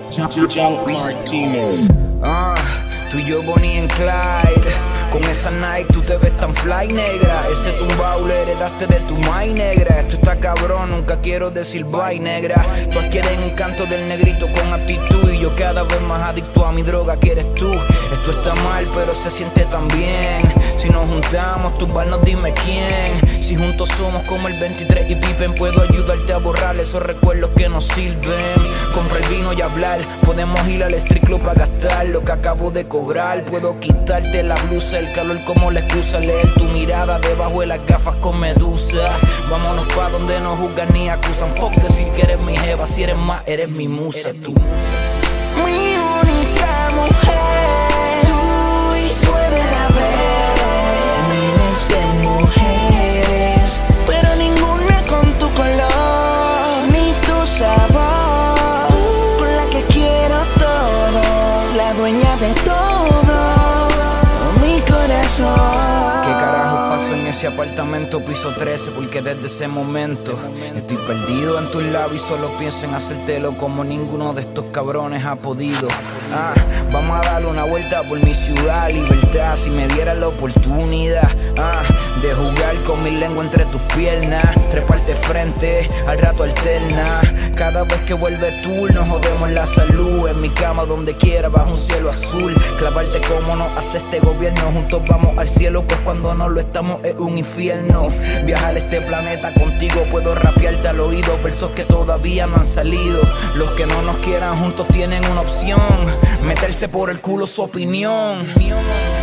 Junk Martino. Tú y yo Bonnie and Clyde. Con esa Nike tú te ves tan fly, negra. Ese tumbao le heredaste de tu mai, negra. Esto está cabrón, nunca quiero decir bye, negra. Tú adquieres un canto del negrito con actitud. Y yo cada vez más adicto a mi droga que eres tú. Esto está mal, pero se siente tan bien. Si nos juntamos, tumbarnos, dime quién. Si juntos somos como el 23 y Pippen, puedo ayudarte a borrar esos recuerdos que nos sirven. Compra el vino y hablar. Podemos ir al street club a gastar lo que acabo de cobrar. Puedo quitarte la blusa, el calor como la excusa. Leer tu mirada debajo de las gafas con medusa. Vámonos pa' donde no juzgan ni acusan. Fuck decir que eres mi jeva, si eres más, eres mi musa tú. Mi única mujer, tú y puedes haber miles de mujeres, pero ninguna con tu color ni tu sabor, con la que quiero todo, la dueña de todo, mi corazón. ¿Qué carajo pasó en ese apartamento piso 13? Porque desde ese momento estoy perdido en tus labios y solo pienso en hacértelo como ninguno de estos cabrones ha podido. Vamos a darle una vuelta por mi ciudad, libertad, si me dieras la oportunidad de jugar con mi lengua entre tus piernas, treparte frente, al rato alterna. Cada vez que vuelve tú nos jodemos la salud. En mi cama donde quiera bajo un cielo azul, clavarte como nos hace este gobierno. Juntos vamos al cielo, pues cuando no lo estamos es un infierno. Viajar a este planeta contigo, puedo rapearte al oído versos que todavía no han salido. Los que no nos quieran juntos tienen una opción: meterse por el culo su opinión. Mi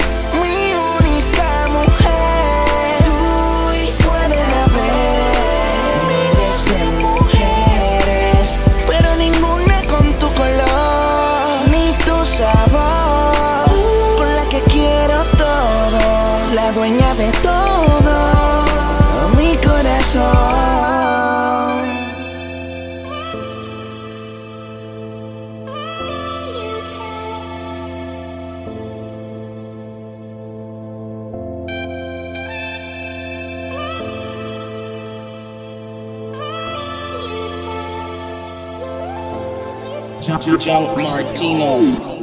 única mujer, tú y pueden haber miles de mujeres, pero ninguna con tu color ni tu sabor, con la que quiero todo, la dueña de todo, mi corazón. Junk Martino.